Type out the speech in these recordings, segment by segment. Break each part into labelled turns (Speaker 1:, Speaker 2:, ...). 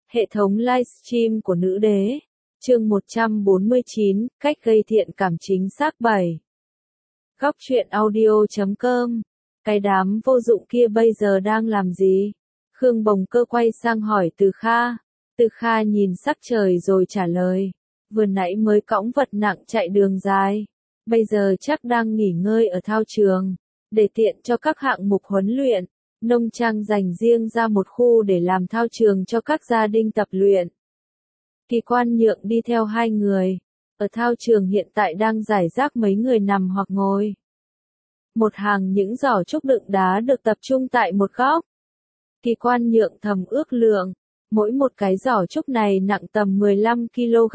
Speaker 1: Hệ thống livestream của nữ đế. Chương 149, cách gây thiện cảm chính xác 7. Góc truyện audio.com. Cái đám vô dụng kia bây giờ đang làm gì? Khương Bồng Cơ quay sang hỏi Từ Kha. Từ Kha nhìn sắc trời rồi trả lời. Vừa nãy mới cõng vật nặng chạy đường dài. Bây giờ chắc đang nghỉ ngơi ở thao trường. Để tiện cho các hạng mục huấn luyện, Nông Trang dành riêng ra một khu để làm thao trường cho các gia đình tập luyện. Kỳ Quan Nhượng đi theo hai người. Ở thao trường hiện tại đang rải rác mấy người nằm hoặc ngồi. Một hàng những giỏ trúc đựng đá được tập trung tại một góc. Kỳ Quan Nhượng thầm ước lượng, mỗi một cái giỏ trúc này nặng tầm 15 kg.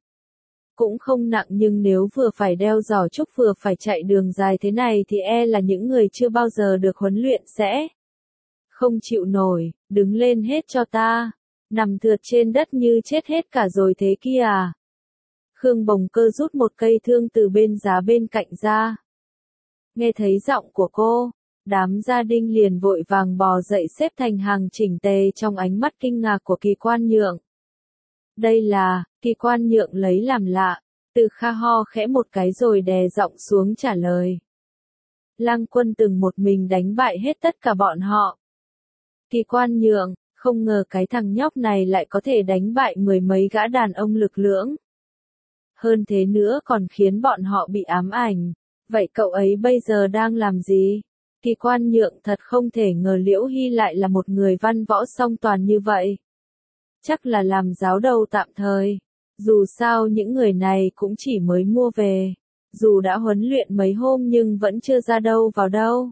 Speaker 1: Cũng không nặng, nhưng nếu vừa phải đeo giỏ trúc vừa phải chạy đường dài thế này thì e là những người chưa bao giờ được huấn luyện sẽ không chịu nổi. Đứng lên hết cho ta, nằm thượt trên đất như chết hết cả rồi thế kia à? Khương Bồng Cơ rút một cây thương từ bên giá bên cạnh ra. Nghe thấy giọng của cô, đám gia đình liền vội vàng bò dậy xếp thành hàng chỉnh tề trong ánh mắt kinh ngạc của Kỳ Quan Nhượng. Đây là, Kỳ Quan Nhượng lấy làm lạ. Từ Kha ho khẽ một cái rồi đè giọng xuống trả lời. Lăng Quân từng một mình đánh bại hết tất cả bọn họ. Kỳ Quan Nhượng, không ngờ cái thằng nhóc này lại có thể đánh bại mười mấy gã đàn ông lực lưỡng. Hơn thế nữa còn khiến bọn họ bị ám ảnh. Vậy cậu ấy bây giờ đang làm gì? Kỳ Quan Nhượng thật không thể ngờ Liễu Hy lại là một người văn võ song toàn như vậy. Chắc là làm giáo đầu tạm thời. Dù sao những người này cũng chỉ mới mua về. Dù đã huấn luyện mấy hôm nhưng vẫn chưa ra đâu vào đâu.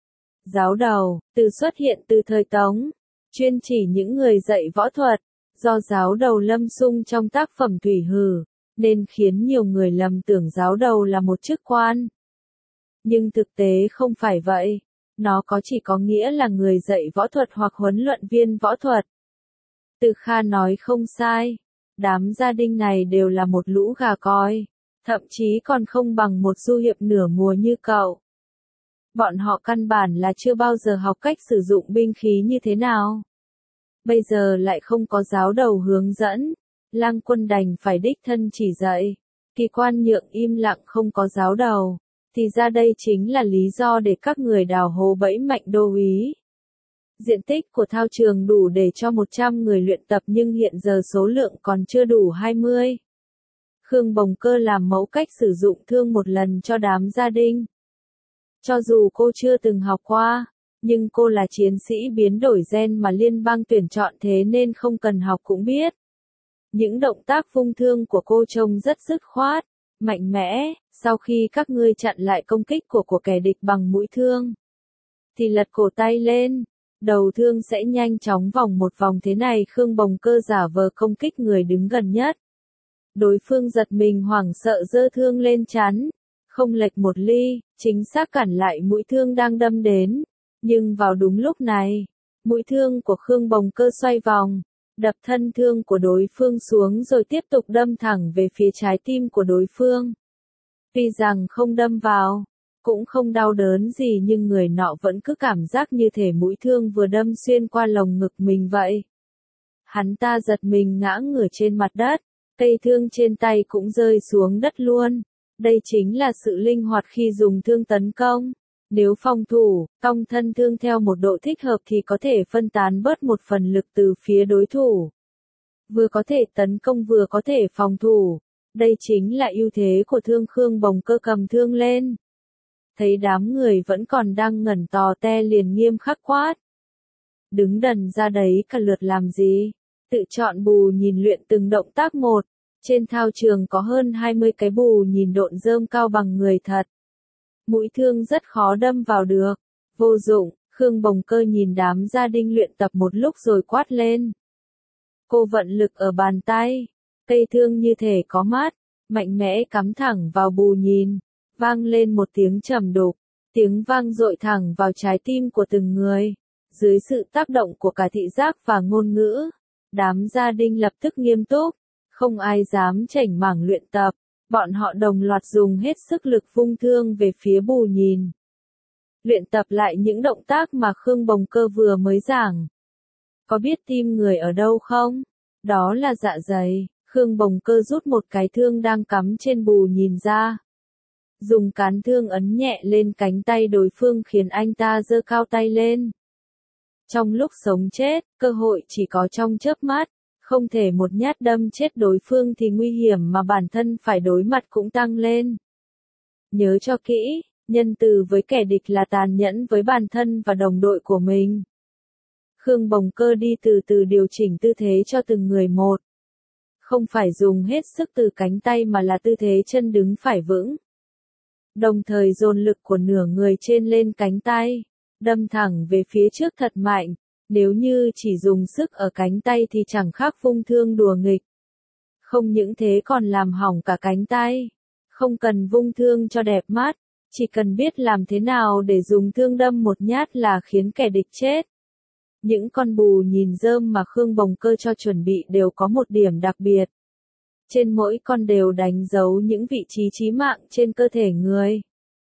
Speaker 1: Giáo đầu, từ xuất hiện từ thời Tống. Chuyên chỉ những người dạy võ thuật. Do giáo đầu Lâm Sung trong tác phẩm Thủy Hử, nên khiến nhiều người lầm tưởng giáo đầu là một chức quan. Nhưng thực tế không phải vậy. Nó chỉ có nghĩa là người dạy võ thuật hoặc huấn luyện viên võ thuật. Từ Kha nói không sai. Đám gia đình này đều là một lũ gà còi. Thậm chí còn không bằng một du hiệp nửa mùa như cậu. Bọn họ căn bản là chưa bao giờ học cách sử dụng binh khí như thế nào. Bây giờ lại không có giáo đầu hướng dẫn. Lăng Quân đành phải đích thân chỉ dạy. Kỳ Quan Nhượng im lặng không có giáo đầu. Thì ra đây chính là lý do để các người đào hố bẫy Mạnh đô úy. Diện tích của thao trường đủ để cho 100 người luyện tập nhưng hiện giờ số lượng còn chưa đủ 20. Khương Bồng Cơ làm mẫu cách sử dụng thương một lần cho đám gia đình. Cho dù cô chưa từng học qua, nhưng cô là chiến sĩ biến đổi gen mà liên bang tuyển chọn thế nên không cần học cũng biết. Những động tác vung thương của cô trông rất dứt khoát, mạnh mẽ. Sau khi các ngươi chặn lại công kích của kẻ địch bằng mũi thương, thì lật cổ tay lên. Đầu thương sẽ nhanh chóng vòng một vòng thế này. Khương Bồng Cơ giả vờ công kích người đứng gần nhất. Đối phương giật mình hoảng sợ giơ thương lên chắn. Không lệch một ly, chính xác cản lại mũi thương đang đâm đến. Nhưng vào đúng lúc này, mũi thương của Khương Bồng Cơ xoay vòng, đập thân thương của đối phương xuống rồi tiếp tục đâm thẳng về phía trái tim của đối phương. Tuy rằng không đâm vào, cũng không đau đớn gì nhưng người nọ vẫn cứ cảm giác như thể mũi thương vừa đâm xuyên qua lồng ngực mình vậy. Hắn ta giật mình ngã ngửa trên mặt đất, cây thương trên tay cũng rơi xuống đất luôn. Đây chính là sự linh hoạt khi dùng thương tấn công. Nếu phòng thủ, cong thân thương theo một độ thích hợp thì có thể phân tán bớt một phần lực từ phía đối thủ. Vừa có thể tấn công vừa có thể phòng thủ. Đây chính là ưu thế của thương. Khương Bồng Cơ cầm thương lên. Thấy đám người vẫn còn đang ngẩn tò te liền nghiêm khắc quát. Đứng đần ra đấy cả lượt làm gì? Tự chọn bù nhìn luyện từng động tác một. Trên thao trường có hơn 20 cái bù nhìn độn rơm cao bằng người thật. Mũi thương rất khó đâm vào được. Vô dụng. Khương Bồng Cơ nhìn đám gia đình luyện tập một lúc rồi quát lên. Cô vận lực ở bàn tay. Cây thương như thể có mắt, mạnh mẽ cắm thẳng vào bù nhìn. Vang lên một tiếng trầm đục. Tiếng vang dội thẳng vào trái tim của từng người. Dưới sự tác động của cả thị giác và ngôn ngữ, đám gia đình lập tức nghiêm túc. Không ai dám chểnh mảng luyện tập. Bọn họ đồng loạt dùng hết sức lực vung thương về phía bù nhìn. Luyện tập lại những động tác mà Khương Bồng Cơ vừa mới giảng. Có biết tim người ở đâu không? Đó là dạ dày. Khương Bồng Cơ rút một cái thương đang cắm trên bù nhìn ra. Dùng cán thương ấn nhẹ lên cánh tay đối phương khiến anh ta giơ cao tay lên. Trong lúc sống chết, cơ hội chỉ có trong chớp mắt, không thể một nhát đâm chết đối phương thì nguy hiểm mà bản thân phải đối mặt cũng tăng lên. Nhớ cho kỹ, nhân từ với kẻ địch là tàn nhẫn với bản thân và đồng đội của mình. Khương Bồng Cơ đi từ từ điều chỉnh tư thế cho từng người một. Không phải dùng hết sức từ cánh tay mà là tư thế chân đứng phải vững. Đồng thời dồn lực của nửa người trên lên cánh tay, đâm thẳng về phía trước thật mạnh. Nếu như chỉ dùng sức ở cánh tay thì chẳng khác vung thương đùa nghịch. Không những thế còn làm hỏng cả cánh tay. Không cần vung thương cho đẹp mắt, chỉ cần biết làm thế nào để dùng thương đâm một nhát là khiến kẻ địch chết. Những con bù nhìn rơm mà Khương Bồng Cơ cho chuẩn bị đều có một điểm đặc biệt. Trên mỗi con đều đánh dấu những vị trí chí mạng trên cơ thể người.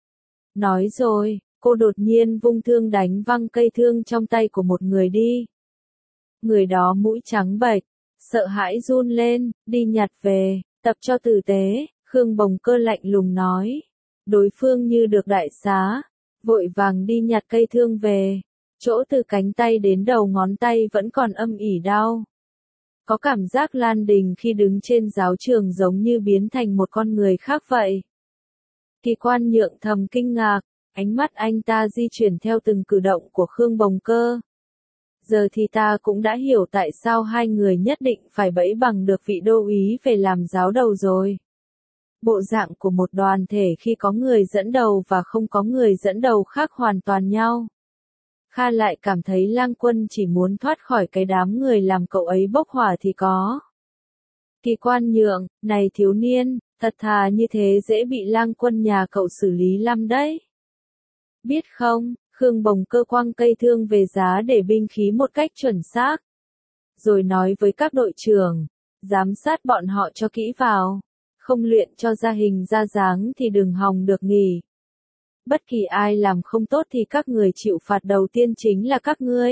Speaker 1: Nói rồi, cô đột nhiên vung thương đánh văng cây thương trong tay của một người đi. Người đó mũi trắng bệch, sợ hãi run lên, đi nhặt về, tập cho tử tế, Khương Bồng Cơ lạnh lùng nói. Đối phương như được đại xá, vội vàng đi nhặt cây thương về. Chỗ từ cánh tay đến đầu ngón tay vẫn còn âm ỉ đau. Có cảm giác Lan Đình khi đứng trên giáo trường giống như biến thành một con người khác vậy. Kỳ Quan Nhượng thầm kinh ngạc, ánh mắt anh ta di chuyển theo từng cử động của Khương Bồng Cơ. Giờ thì ta cũng đã hiểu tại sao hai người nhất định phải bẫy bằng được vị đô úy về làm giáo đầu rồi. Bộ dạng của một đoàn thể khi có người dẫn đầu và không có người dẫn đầu khác hoàn toàn nhau. Kha lại cảm thấy Lang Quân chỉ muốn thoát khỏi cái đám người làm cậu ấy bốc hỏa thì có. Kỳ Quan Nhượng, này thiếu niên, thật thà như thế dễ bị Lang Quân nhà cậu xử lý lắm đấy. Biết không, Khương Bồng Cơ quăng cây thương về giá để binh khí một cách chuẩn xác. Rồi nói với các đội trưởng, giám sát bọn họ cho kỹ vào. Không luyện cho ra hình ra dáng thì đừng hòng được nghỉ. Bất kỳ ai làm không tốt thì các người chịu phạt đầu tiên chính là các ngươi.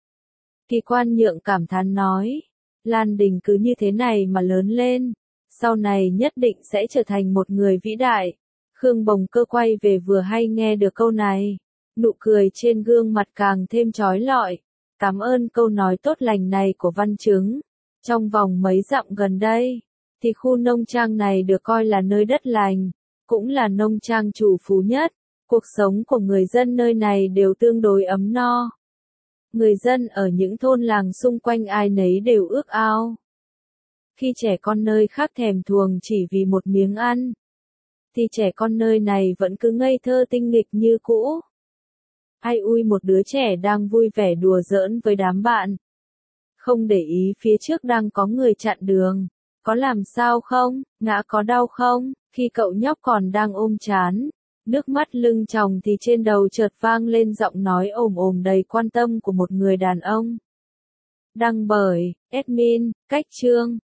Speaker 1: Kỳ Quan Nhượng cảm thán nói, Lan Đình cứ như thế này mà lớn lên, sau này nhất định sẽ trở thành một người vĩ đại. Khương Bồng Cơ quay về vừa hay nghe được câu này, nụ cười trên gương mặt càng thêm chói lọi. Cảm ơn câu nói tốt lành này của Văn Chứng. Trong vòng mấy dặm gần đây, thì khu nông trang này được coi là nơi đất lành, cũng là nông trang chủ phú nhất. Cuộc sống của người dân nơi này đều tương đối ấm no. Người dân ở những thôn làng xung quanh ai nấy đều ước ao. Khi trẻ con nơi khác thèm thuồng chỉ vì một miếng ăn, thì trẻ con nơi này vẫn cứ ngây thơ tinh nghịch như cũ. Ai ui một đứa trẻ đang vui vẻ đùa giỡn với đám bạn. Không để ý phía trước đang có người chặn đường. Có làm sao không, ngã có đau không? Khi cậu nhóc còn đang ôm trán, nước mắt lưng tròng thì trên đầu chợt vang lên giọng nói ồm ồm đầy quan tâm của một người đàn ông. Đăng bởi, admin, Cách Chương.